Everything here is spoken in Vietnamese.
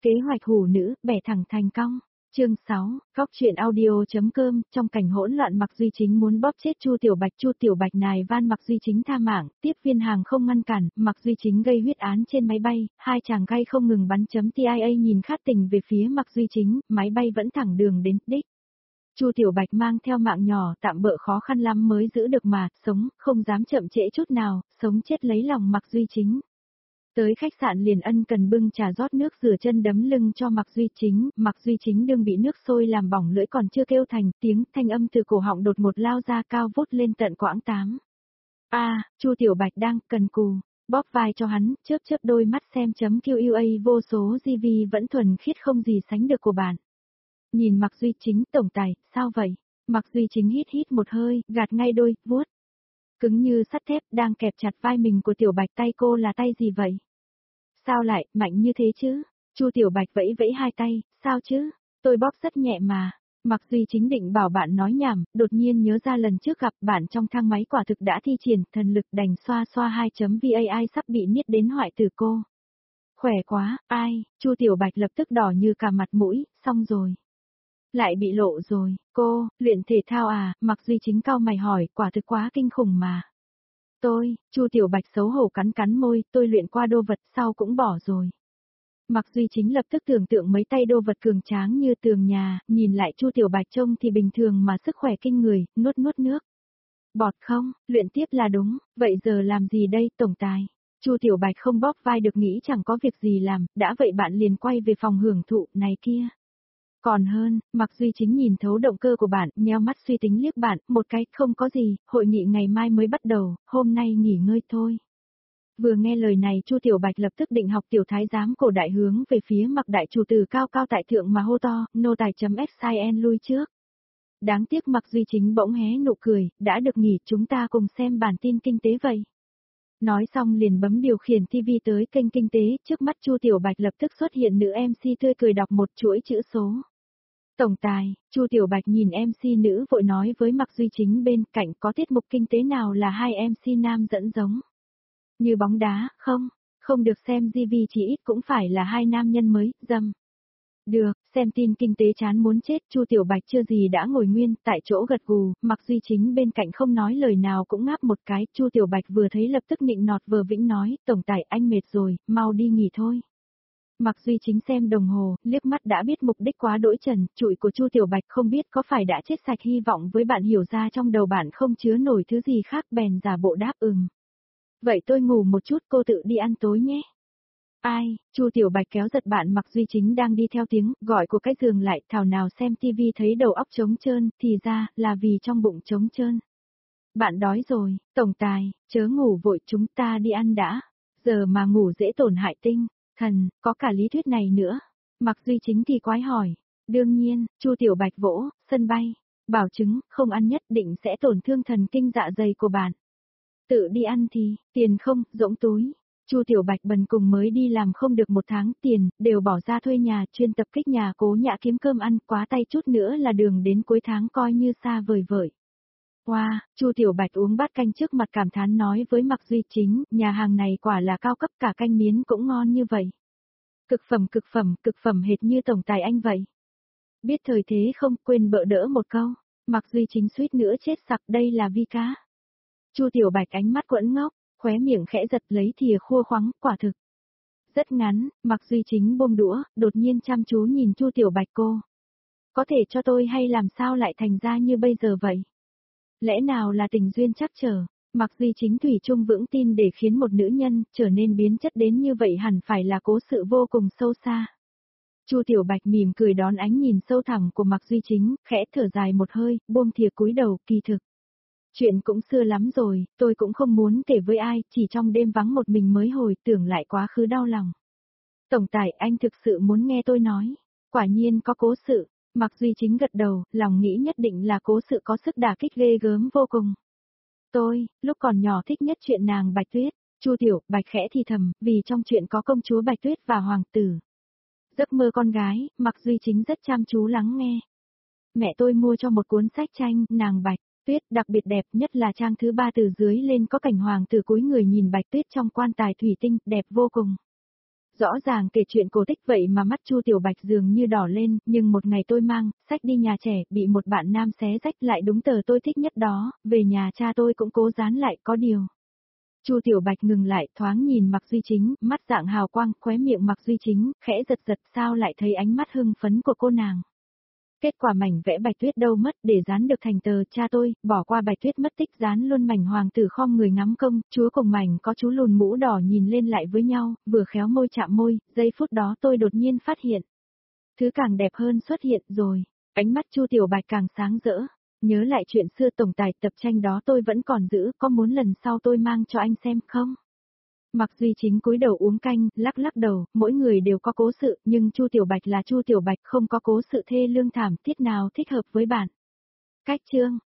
Kế hoạch hủ nữ, bẻ thẳng thành cong. Chương 6, góc truyện audio.com, trong cảnh hỗn loạn Mạc Duy Chính muốn bóp chết Chu Tiểu Bạch nài van Mạc Duy Chính tha mạng, tiếp viên hàng không ngăn cản, Mạc Duy Chính gây huyết án trên máy bay, hai chàng gay không ngừng bắn chấm TIA nhìn khát tình về phía Mạc Duy Chính, máy bay vẫn thẳng đường đến đích. Chu Tiểu Bạch mang theo mạng nhỏ tạm bợ khó khăn lắm mới giữ được mà, sống, không dám chậm trễ chút nào, sống chết lấy lòng Mạc Duy Chính. Tới khách sạn liền ân cần bưng trà rót nước rửa chân đấm lưng cho Mạc Duy Chính đương bị nước sôi làm bỏng lưỡi còn chưa kêu thành tiếng thanh âm từ cổ họng đột ngột lao ra cao vút lên tận quãng 8. Chu Tiểu Bạch đang cần cù, bóp vai cho hắn, chớp đôi mắt xem chấm QUA vô số GV vẫn thuần khiết không gì sánh được của bạn. Nhìn Mạc Duy Chính tổng tài, sao vậy? Mạc Duy Chính hít một hơi, gạt ngay đôi, vuốt. Cứng như sắt thép đang kẹp chặt vai mình của Tiểu Bạch tay cô là tay gì vậy? Sao lại, mạnh như thế chứ? Chu Tiểu Bạch vẫy hai tay, sao chứ? Tôi bóp rất nhẹ mà. Mạc Duy Chính định bảo bạn nói nhảm, đột nhiên nhớ ra lần trước gặp bạn trong thang máy quả thực đã thi triển thần lực đành xoa 2.vai sắp bị niết đến hoại tử cô. Khỏe quá, ai, Chu Tiểu Bạch lập tức đỏ như cả mặt mũi, xong rồi. Lại bị lộ rồi, cô, luyện thể thao à, Mạc Duy Chính cau mày hỏi, quả thực quá kinh khủng mà. Chu Tiểu Bạch xấu hổ cắn môi, tôi luyện qua đô vật sau cũng bỏ rồi. Mạc Duy Chính lập tức tưởng tượng mấy tay đô vật cường tráng như tường nhà, nhìn lại Chu Tiểu Bạch trông thì bình thường mà sức khỏe kinh người, nuốt nước. Bọt không, luyện tiếp là đúng, vậy giờ làm gì đây, tổng tài? Chu Tiểu Bạch không bóp vai được nghĩ chẳng có việc gì làm, đã vậy bạn liền quay về phòng hưởng thụ, này kia. Còn hơn, Mạc Duy Chính nhìn thấu động cơ của bạn, nheo mắt suy tính liếc bạn, một cái, không có gì, hội nghị ngày mai mới bắt đầu, hôm nay nghỉ ngơi thôi. Vừa nghe lời này Chu Tiểu Bạch lập tức định học tiểu thái giám cổ đại hướng về phía Mạc đại chủ từ cao tại thượng mà hô to, nô tài.xin lui trước. Đáng tiếc Mạc Duy Chính bỗng hé nụ cười, đã được nghỉ chúng ta cùng xem bản tin kinh tế vậy. Nói xong liền bấm điều khiển TV tới kênh kinh tế, trước mắt Chu Tiểu Bạch lập tức xuất hiện nữ MC tươi cười đọc một chuỗi chữ số. Tổng tài, Chu Tiểu Bạch nhìn MC nữ vội nói với Mạc Duy Chính bên cạnh có tiết mục kinh tế nào là hai MC nam dẫn giống. Như bóng đá, không được xem GV chỉ ít cũng phải là hai nam nhân mới, dâm. Được, xem tin kinh tế chán muốn chết, Chu Tiểu Bạch chưa gì đã ngồi nguyên, tại chỗ gật gù, Mạc Duy Chính bên cạnh không nói lời nào cũng ngáp một cái, Chu Tiểu Bạch vừa thấy lập tức nịnh nọt vờ vĩnh nói, tổng tài anh mệt rồi, mau đi nghỉ thôi. Mạc Duy Chính xem đồng hồ, liếc mắt đã biết mục đích quá đỗi trần, trụi của Chu Tiểu Bạch không biết có phải đã chết sạch hy vọng với bạn hiểu ra trong đầu bạn không chứa nổi thứ gì khác bèn giả bộ đáp Vậy tôi ngủ một chút cô tự đi ăn tối nhé. Ai, Chu Tiểu Bạch kéo giật bạn Mạc Duy Chính đang đi theo tiếng gọi của cái giường lại thảo nào xem tivi thấy đầu óc trống trơn, thì ra là vì trong bụng trống trơn. Bạn đói rồi, tổng tài, chớ ngủ vội chúng ta đi ăn đã, giờ mà ngủ dễ tổn hại tinh, thần, có cả lý thuyết này nữa. Mạc Duy Chính thì quái hỏi, đương nhiên, Chu Tiểu Bạch vỗ, sân bay, bảo chứng, không ăn nhất định sẽ tổn thương thần kinh dạ dày của bạn. Tự đi ăn thì, tiền không, rỗng túi. Chu Tiểu Bạch bần cùng mới đi làm không được 1 tháng tiền, đều bỏ ra thuê nhà chuyên tập kích nhà Cố Nhã kiếm cơm ăn quá tay chút nữa là đường đến cuối tháng coi như xa vời vợi. Chu Tiểu Bạch uống bát canh trước mặt cảm thán nói với Mạc Duy Chính, nhà hàng này quả là cao cấp cả canh miến cũng ngon như vậy. Cực phẩm hệt như tổng tài anh vậy. Biết thời thế không quên bợ đỡ một câu, Mạc Duy Chính suýt nữa chết sặc đây là vi cá. Chu Tiểu Bạch ánh mắt quẫn ngốc, khóe miệng khẽ giật lấy thìa khua khoắng, quả thực. Rất ngắn, Mạc Duy Chính buông đũa, đột nhiên chăm chú nhìn Chu Tiểu Bạch cô. Có thể cho tôi hay làm sao lại thành ra như bây giờ vậy? Lẽ nào là tình duyên chắc trở, Mạc Duy Chính thủy chung vững tin để khiến một nữ nhân trở nên biến chất đến như vậy hẳn phải là cố sự vô cùng sâu xa. Chu Tiểu Bạch mỉm cười đón ánh nhìn sâu thẳm của Mạc Duy Chính, khẽ thở dài một hơi, buông thìa cúi đầu, kỳ thực. Chuyện cũng xưa lắm rồi, tôi cũng không muốn kể với ai, chỉ trong đêm vắng một mình mới hồi tưởng lại quá khứ đau lòng. Tổng tài anh thực sự muốn nghe tôi nói, quả nhiên có cố sự, Mạc Duy Chính gật đầu, lòng nghĩ nhất định là cố sự có sức đả kích ghê gớm vô cùng. Tôi, lúc còn nhỏ thích nhất chuyện nàng Bạch Tuyết, Chu Tiểu Bạch khẽ thì thầm, vì trong chuyện có công chúa Bạch Tuyết và hoàng tử. Giấc mơ con gái, Mạc Duy Chính rất chăm chú lắng nghe. Mẹ tôi mua cho một cuốn sách tranh, nàng Bạch Tuyết đặc biệt đẹp, nhất là trang thứ 3 từ dưới lên có cảnh hoàng tử cúi người nhìn Bạch Tuyết trong quan tài thủy tinh, đẹp vô cùng. Rõ ràng kể chuyện cổ tích vậy mà mắt Chu Tiểu Bạch dường như đỏ lên, nhưng một ngày tôi mang sách đi nhà trẻ, bị một bạn nam xé rách lại đúng tờ tôi thích nhất đó, về nhà cha tôi cũng cố dán lại có điều. Chu Tiểu Bạch ngừng lại, thoáng nhìn Mạc Duy Chính, mắt dạng hào quang, khóe miệng Mạc Duy Chính khẽ giật giật, sao lại thấy ánh mắt hưng phấn của cô nàng. Kết quả mảnh vẽ Bạch Tuyết đâu mất, để dán được thành tờ cha tôi, bỏ qua Bạch Tuyết mất tích, dán luôn mảnh hoàng tử khom người ngắm công, chúa cùng mảnh có chú lùn mũ đỏ nhìn lên lại với nhau, vừa khéo môi chạm môi, giây phút đó tôi đột nhiên phát hiện. Thứ càng đẹp hơn xuất hiện rồi, ánh mắt Chu Tiểu Bạch càng sáng rỡ. Nhớ lại chuyện xưa tổng tài tập tranh đó tôi vẫn còn giữ, có muốn lần sau tôi mang cho anh xem không? Mạc Duy Chính cúi đầu uống canh, lắc lắc đầu, mỗi người đều có cố sự, nhưng Chu Tiểu Bạch là Chu Tiểu Bạch, không có cố sự thê lương thảm thiết nào thích hợp với bạn. Cách chương